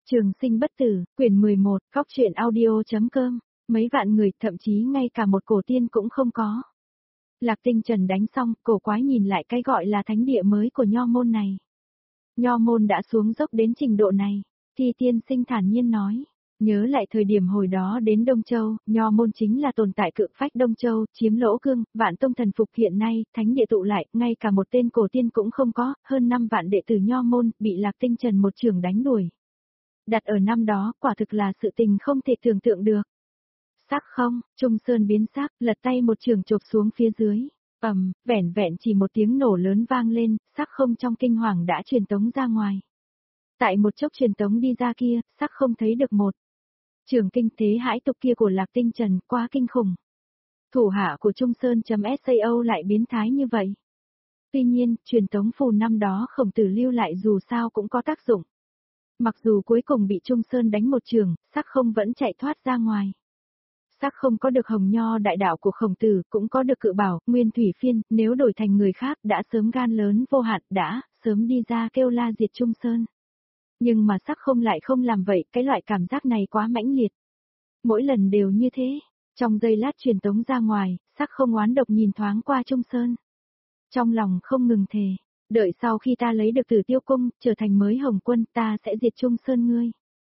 Trường sinh bất tử, quyển 11, góc truyện audio.com, mấy vạn người, thậm chí ngay cả một cổ tiên cũng không có. Lạc Tinh Trần đánh xong, cổ quái nhìn lại cái gọi là thánh địa mới của nho môn này. Nho môn đã xuống dốc đến trình độ này, Thi tiên sinh thản nhiên nói. Nhớ lại thời điểm hồi đó đến Đông Châu, nho môn chính là tồn tại cự phách Đông Châu, chiếm lỗ cương, vạn tông thần phục hiện nay, thánh địa tụ lại, ngay cả một tên cổ tiên cũng không có, hơn 5 vạn đệ tử nho môn, bị Lạc Tinh Trần một chưởng đánh đuổi. Đặt ở năm đó, quả thực là sự tình không thể tưởng tượng được. Sắc không, Trung Sơn biến sắc, lật tay một trường chộp xuống phía dưới. Vẻn vẹn chỉ một tiếng nổ lớn vang lên, sắc không trong kinh hoàng đã truyền tống ra ngoài. Tại một chốc truyền tống đi ra kia, sắc không thấy được một. Trường kinh thế hãi tục kia của Lạc Tinh Trần quá kinh khủng. Thủ hạ của Trung Sơn.sao lại biến thái như vậy. Tuy nhiên, truyền tống phù năm đó Khổng Tử lưu lại dù sao cũng có tác dụng. Mặc dù cuối cùng bị Trung Sơn đánh một trường, sắc không vẫn chạy thoát ra ngoài. Sắc không có được hồng nho đại đạo của Khổng Tử, cũng có được cự bảo, nguyên thủy phiên, nếu đổi thành người khác đã sớm gan lớn vô hạn, đã sớm đi ra kêu la diệt Trung Sơn. Nhưng mà sắc không lại không làm vậy, cái loại cảm giác này quá mãnh liệt. Mỗi lần đều như thế, trong giây lát truyền tống ra ngoài, sắc không oán độc nhìn thoáng qua Trung Sơn. Trong lòng không ngừng thề, đợi sau khi ta lấy được Tử Tiêu Cung, trở thành mới Hồng Quân, ta sẽ diệt Trung Sơn ngươi.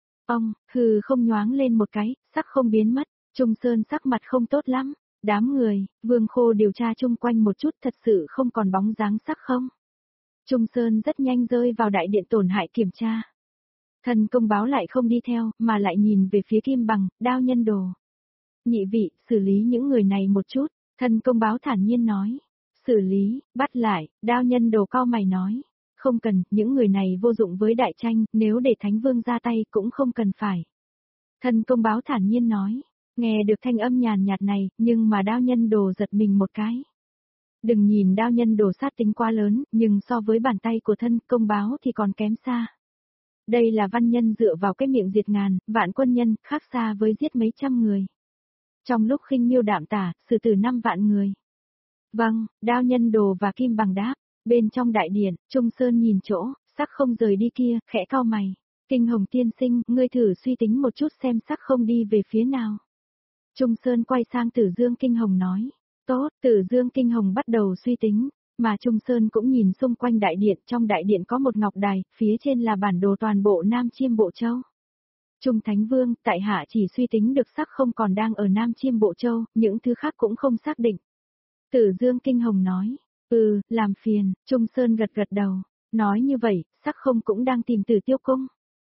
Hừ không nhoáng lên một cái, sắc không biến mất, Trung Sơn sắc mặt không tốt lắm, đám người, Vương Khô điều tra chung quanh một chút thật sự không còn bóng dáng sắc không. Trung Sơn rất nhanh rơi vào đại điện tổn hại kiểm tra. Thần công báo lại không đi theo, mà lại nhìn về phía Kim Bằng, Đao Nhân Đồ. Nhị vị, xử lý những người này một chút, thần công báo thản nhiên nói. Xử lý, bắt lại, Đao Nhân Đồ cau mày nói. Không cần, những người này vô dụng với đại tranh, nếu để Thánh Vương ra tay cũng không cần phải. Thần công báo thản nhiên nói. Nghe được thanh âm nhàn nhạt này, nhưng mà Đao Nhân Đồ giật mình một cái. Đừng nhìn Đao Nhân Đồ sát tính quá lớn, nhưng so với bàn tay của thân công báo thì còn kém xa. Đây là văn nhân dựa vào cái miệng diệt ngàn, vạn quân nhân, khác xa với giết mấy trăm người. Trong lúc khinh miêu đạm tả, xử tử 5 vạn người. Vâng, Đao Nhân Đồ và Kim Bằng đáp, bên trong đại điện, Trung Sơn nhìn chỗ, sắc không rời đi kia, khẽ cau mày. Kinh Hồng tiên sinh, ngươi thử suy tính một chút xem sắc không đi về phía nào. Trung Sơn quay sang Tử Dương Kinh Hồng nói, tốt, Tử Dương Kinh Hồng bắt đầu suy tính. Mà Trung Sơn cũng nhìn xung quanh đại điện, trong đại điện có một ngọc đài, phía trên là bản đồ toàn bộ Nam Chiêm Bộ Châu. Trung Thánh Vương, tại hạ chỉ suy tính được sắc không còn đang ở Nam Chiêm Bộ Châu, những thứ khác cũng không xác định. Tử Dương Kinh Hồng nói, làm phiền, Trung Sơn gật gật đầu, nói như vậy, sắc không cũng đang tìm Tử Tiêu Cung.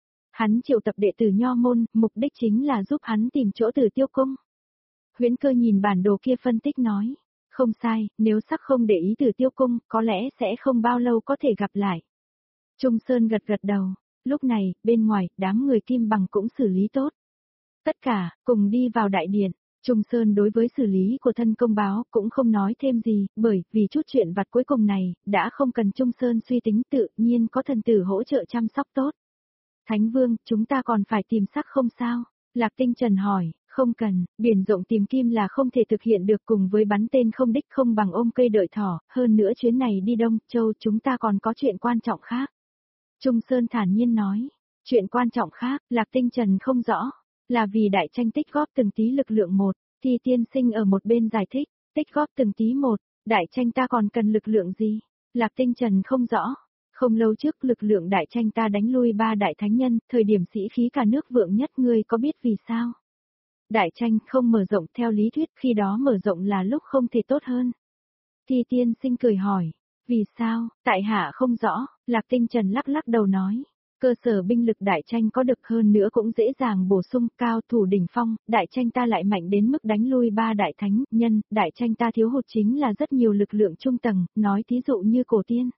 Hắn triệu tập đệ tử nho môn, mục đích chính là giúp hắn tìm chỗ Tử Tiêu Cung. Huyễn Cơ nhìn bản đồ kia phân tích nói. Không sai, nếu sắc không để ý Tử Tiêu Cung, có lẽ sẽ không bao lâu có thể gặp lại. Trung Sơn gật gật đầu, lúc này, bên ngoài, đám người Kim Bằng cũng xử lý tốt. Tất cả, cùng đi vào đại điện, Trung Sơn đối với xử lý của thân công báo cũng không nói thêm gì, bởi vì chút chuyện vặt cuối cùng này, đã không cần Trung Sơn suy tính tự nhiên có thần tử hỗ trợ chăm sóc tốt. Thánh Vương, chúng ta còn phải tìm sắc không sao? Lạc Tinh Trần hỏi. Không cần, biển rộng tìm kim là không thể thực hiện được cùng với bắn tên không đích không bằng ôm cây đợi thỏ, hơn nữa chuyến này đi Đông Châu chúng ta còn có chuyện quan trọng khác. Trung Sơn thản nhiên nói, chuyện quan trọng khác, Lạc Tinh Trần không rõ, là vì đại tranh tích góp từng tí lực lượng một, thì tiên sinh ở một bên giải thích, tích góp từng tí một, đại tranh ta còn cần lực lượng gì? Lạc Tinh Trần không rõ. Không lâu trước lực lượng đại tranh ta đánh lui 3 đại thánh nhân, thời điểm sĩ khí cả nước vượng nhất ngươi có biết vì sao? Đại tranh không mở rộng theo lý thuyết khi đó mở rộng là lúc không thể tốt hơn. Thi tiên sinh cười hỏi, vì sao, tại hạ không rõ, Lạc Tinh Trần lắc lắc đầu nói. Cơ sở binh lực đại tranh có được hơn nữa cũng dễ dàng bổ sung cao thủ đỉnh phong, đại tranh ta lại mạnh đến mức đánh lui 3 đại thánh nhân, đại tranh ta thiếu hụt chính là rất nhiều lực lượng trung tầng, nói thí dụ như cổ tiên.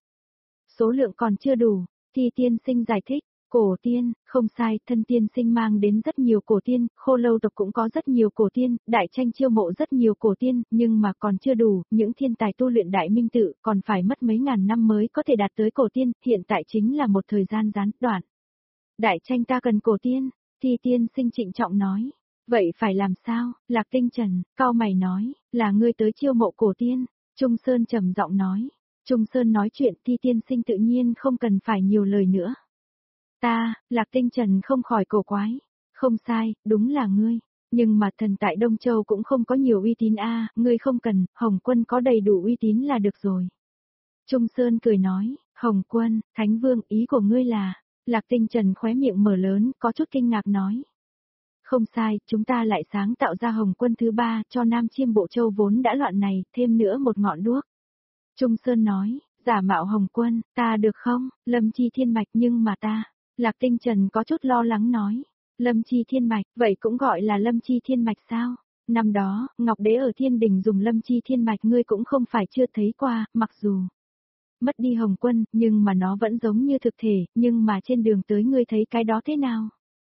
Số lượng còn chưa đủ, Thi tiên sinh giải thích. Cổ tiên, không sai, thân tiên sinh mang đến rất nhiều cổ tiên, Khô Lâu tộc cũng có rất nhiều cổ tiên, đại tranh chiêu mộ rất nhiều cổ tiên, nhưng mà còn chưa đủ, những thiên tài tu luyện đại minh tự còn phải mất mấy ngàn năm mới có thể đạt tới cổ tiên, hiện tại chính là một thời gian gián đoạn. Đại tranh ta cần cổ tiên, Thi tiên sinh trịnh trọng nói. Vậy phải làm sao? Lạc Tinh Trần, cau mày nói, là ngươi tới chiêu mộ cổ tiên, Trung Sơn trầm giọng nói. Trung Sơn nói chuyện Thi tiên sinh tự nhiên không cần phải nhiều lời nữa. Lạc Tinh Trần không khỏi cổ quái. Không sai, đúng là ngươi. Nhưng mà thần tại Đông Châu cũng không có nhiều uy tín ngươi không cần, Hồng Quân có đầy đủ uy tín là được rồi. Trung Sơn cười nói, Hồng Quân, Thánh Vương, ý của ngươi là, Lạc Tinh Trần khóe miệng mở lớn, có chút kinh ngạc nói. Không sai, chúng ta lại sáng tạo ra Hồng Quân thứ ba, cho Nam Chiêm Bộ Châu vốn đã loạn này, thêm nữa một ngọn đuốc. Trung Sơn nói, giả mạo Hồng Quân, ta được không, Lâm Chi Thiên Mạch nhưng mà ta, Lạc Tinh Trần có chút lo lắng nói. Lâm Chi Thiên Mạch, vậy cũng gọi là Lâm Chi Thiên Mạch sao? Năm đó, Ngọc Đế ở Thiên Đình dùng Lâm Chi Thiên Mạch ngươi cũng không phải chưa thấy qua, mặc dù mất đi Hồng Quân, nhưng mà nó vẫn giống như thực thể, nhưng mà trên đường tới ngươi thấy cái đó thế nào?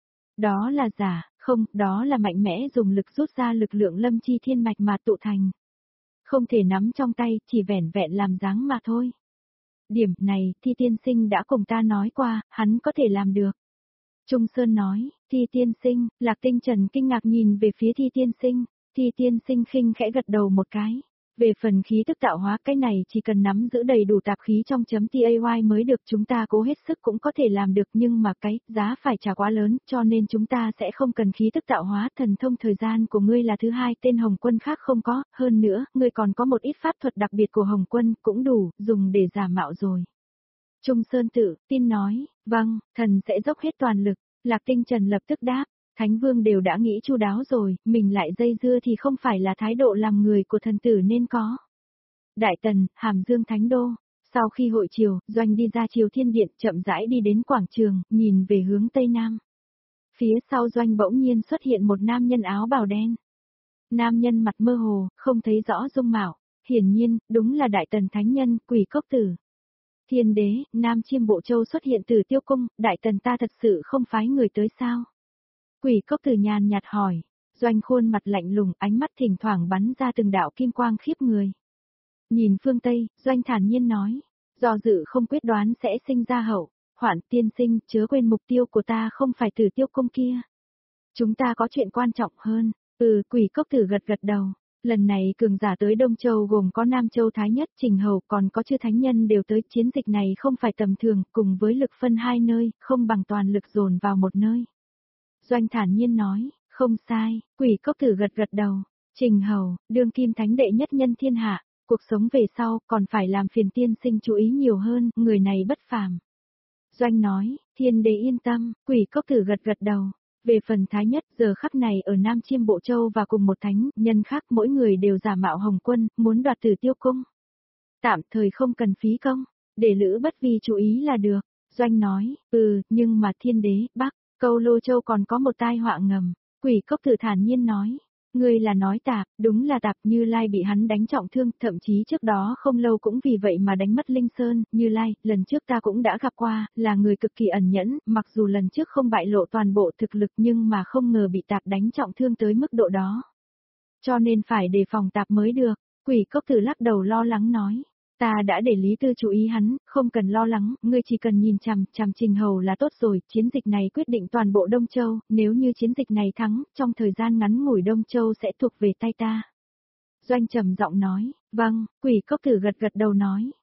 Đó là giả, không, đó là mạnh mẽ dùng lực rút ra lực lượng Lâm Chi Thiên Mạch mà tụ thành. Không thể nắm trong tay, chỉ vẻn vẹn làm dáng mà thôi. Điểm này, Thi Tiên Sinh đã cùng ta nói qua, hắn có thể làm được. Trung Sơn nói, Thi Tiên Sinh, Lạc Tinh Trần kinh ngạc nhìn về phía Thi Tiên Sinh, Thi Tiên Sinh khinh khẽ gật đầu một cái. Về phần khí tức tạo hóa cái này chỉ cần nắm giữ đầy đủ tạp khí trong chấm TAY mới được, chúng ta cố hết sức cũng có thể làm được, nhưng mà cái giá phải trả quá lớn, cho nên chúng ta sẽ không cần khí tức tạo hóa. Thần thông thời gian của ngươi là thứ hai, tên Hồng Quân khác không có, hơn nữa, ngươi còn có một ít pháp thuật đặc biệt của Hồng Quân, cũng đủ, dùng để giả mạo rồi. Trung Sơn tự tin nói, vâng, thần sẽ dốc hết toàn lực. Lạc Tinh Trần lập tức đáp, Thánh Vương đều đã nghĩ chu đáo rồi, mình lại dây dưa thì không phải là thái độ làm người của thần tử nên có. Đại Tần, Hàm Dương Thánh Đô, sau khi hội triều, Doanh đi ra Triều Thiên Điện, chậm rãi đi đến quảng trường, nhìn về hướng Tây Nam. Phía sau Doanh bỗng nhiên xuất hiện một nam nhân áo bào đen. Nam nhân mặt mơ hồ, không thấy rõ dung mạo, hiển nhiên, đúng là Đại Tần Thánh Nhân, Quỷ Cốc Tử. Thiên đế, Nam Chiêm Bộ Châu xuất hiện từ Tiêu Cung, Đại Tần ta thật sự không phái người tới sao? Quỷ Cốc Tử nhàn nhạt hỏi, Doanh khuôn mặt lạnh lùng, ánh mắt thỉnh thoảng bắn ra từng đạo kim quang khiếp người. Nhìn phương Tây, Doanh thản nhiên nói, do dự không quyết đoán sẽ sinh ra hậu, Hoạn tiên sinh, chớ quên mục tiêu của ta không phải từ Tiêu Cung kia. Chúng ta có chuyện quan trọng hơn, Quỷ Cốc Tử gật gật đầu. Lần này cường giả tới Đông Châu gồm có Nam Châu Thái Nhất, Trình Hầu, còn có chư thánh nhân đều tới, chiến dịch này không phải tầm thường, cùng với lực phân hai nơi, không bằng toàn lực dồn vào một nơi. Doanh thản nhiên nói, không sai, Quỷ Cốc Tử gật gật đầu, Trình Hầu, đương kim thánh đệ nhất nhân thiên hạ, cuộc sống về sau còn phải làm phiền tiên sinh chú ý nhiều hơn, người này bất phàm. Doanh nói, Thiên đế yên tâm, Quỷ Cốc Tử gật gật đầu. Về phần Thái Nhất, giờ khắc này ở Nam Chiêm Bộ Châu và cùng một thánh nhân khác, mỗi người đều giả mạo Hồng Quân, muốn đoạt Tử Tiêu Cung. Tạm thời không cần phí công, để Lữ Bất Vi chú ý là được. Doanh nói, nhưng mà Thiên đế, Bắc, Câu Lô Châu còn có một tai họa ngầm. Quỷ Cốc Tử thản nhiên nói, ngươi là nói tạp, đúng là tạp. Như Lai bị hắn đánh trọng thương, thậm chí trước đó không lâu cũng vì vậy mà đánh mất Linh Sơn. Như Lai, lần trước ta cũng đã gặp qua, là người cực kỳ ẩn nhẫn, mặc dù lần trước không bại lộ toàn bộ thực lực nhưng mà không ngờ bị tạp đánh trọng thương tới mức độ đó. Cho nên phải đề phòng tạp mới được. Quỷ Cốc Tử lắc đầu lo lắng nói, ta đã để Lý Tư chú ý hắn, không cần lo lắng, ngươi chỉ cần nhìn chằm chằm Trình Hầu là tốt rồi, chiến dịch này quyết định toàn bộ Đông Châu, nếu như chiến dịch này thắng, trong thời gian ngắn ngủi Đông Châu sẽ thuộc về tay ta. Doanh trầm giọng nói, vâng, Quỷ Cốc Tử gật gật đầu nói,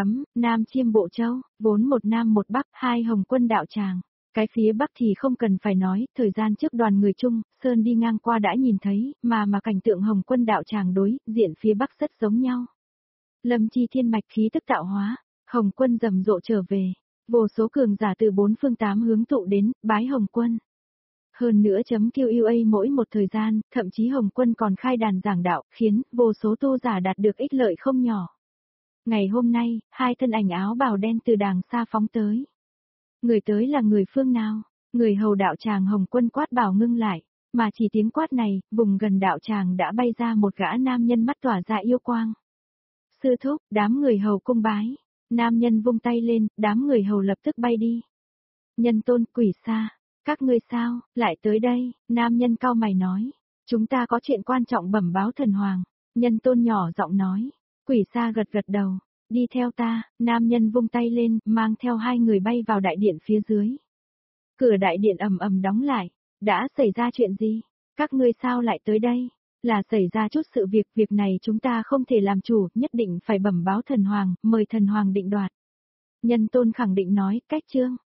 Nam Chiêm Bộ Châu, vốn một Nam một Bắc, hai Hồng Quân đạo tràng. Cái phía Bắc thì không cần phải nói, thời gian trước đoàn người Trung, Sơn đi ngang qua đã nhìn thấy, mà cảnh tượng Hồng Quân đạo tràng đối diện phía Bắc rất giống nhau. Lâm Chi Thiên Mạch khí tức tạo hóa, Hồng Quân rầm rộ trở về, vô số cường giả từ bốn phương tám hướng tụ đến, bái Hồng Quân. Hơn nữa QUA mỗi một thời gian, thậm chí Hồng Quân còn khai đàn giảng đạo, khiến vô số tu giả đạt được ích lợi không nhỏ. Ngày hôm nay, hai thân ảnh áo bào đen từ đàng xa phóng tới. Người tới là người phương nào? Người hầu đạo tràng Hồng Quân quát bảo ngưng lại, mà chỉ tiếng quát này, vùng gần đạo tràng đã bay ra một gã nam nhân mắt tỏa ra yêu quang. Sư thúc, đám người hầu cung bái. Nam nhân vung tay lên, đám người hầu lập tức bay đi. Nhân Tôn, Quỷ Sa, các ngươi sao, lại tới đây? Nam nhân cau mày nói, chúng ta có chuyện quan trọng bẩm báo thần hoàng. Nhân Tôn nhỏ giọng nói, Quỷ Sa gật gật đầu, đi theo ta. Nam nhân vung tay lên, mang theo hai người bay vào đại điện phía dưới. Cửa đại điện ầm ầm đóng lại. Đã xảy ra chuyện gì? Các ngươi sao lại tới đây? Là xảy ra chút sự việc này chúng ta không thể làm chủ, nhất định phải bẩm báo thần hoàng, mời thần hoàng định đoạt. Nhân Tôn khẳng định nói, cách chương.